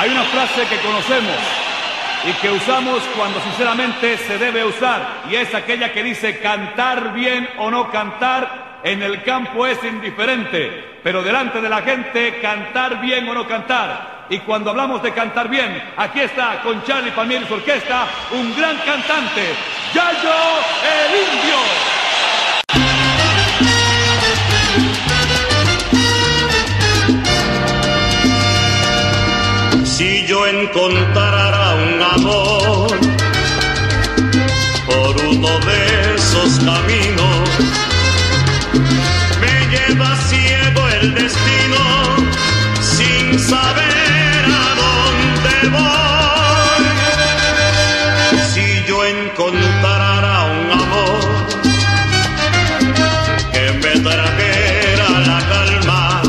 Hay una frase que conocemos y que usamos cuando sinceramente se debe usar, y es aquella que dice: cantar bien o no cantar en el campo es indiferente, pero delante de la gente cantar bien o no cantar. Y cuando hablamos de cantar bien, aquí está con Charly Palmieri y su orquesta un gran cantante, Yayo el Indio. Si yo encontrara un amor por uno de esos caminos, me lleva ciego el destino sin saber a dónde voy. Si yo encontrara un amor que me trajera la calma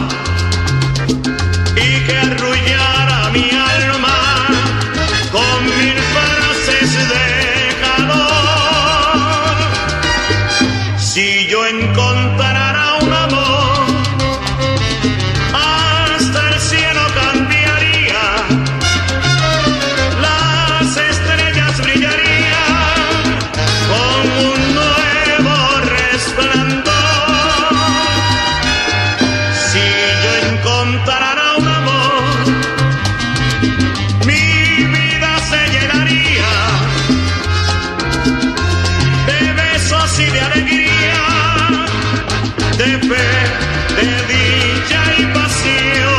y que arrullara mi alma con mil frases de calor. Si yo encontrara un amor, hasta el cielo cambiaría, las estrellas brillarían con un nuevo resplandor. Si yo encontrara un amor, mi vida se llenaría de besos y de alegría, de fe, de dicha y pasión.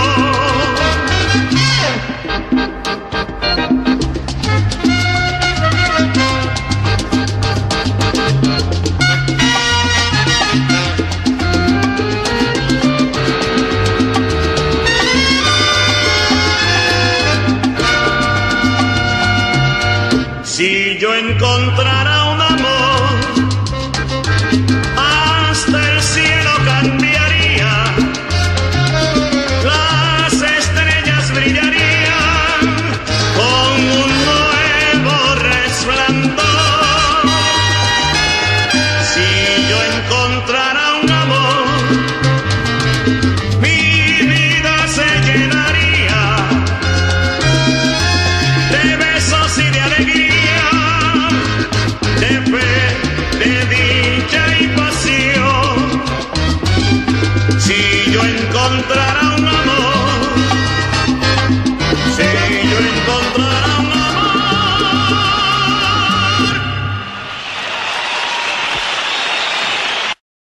Si yo encontrara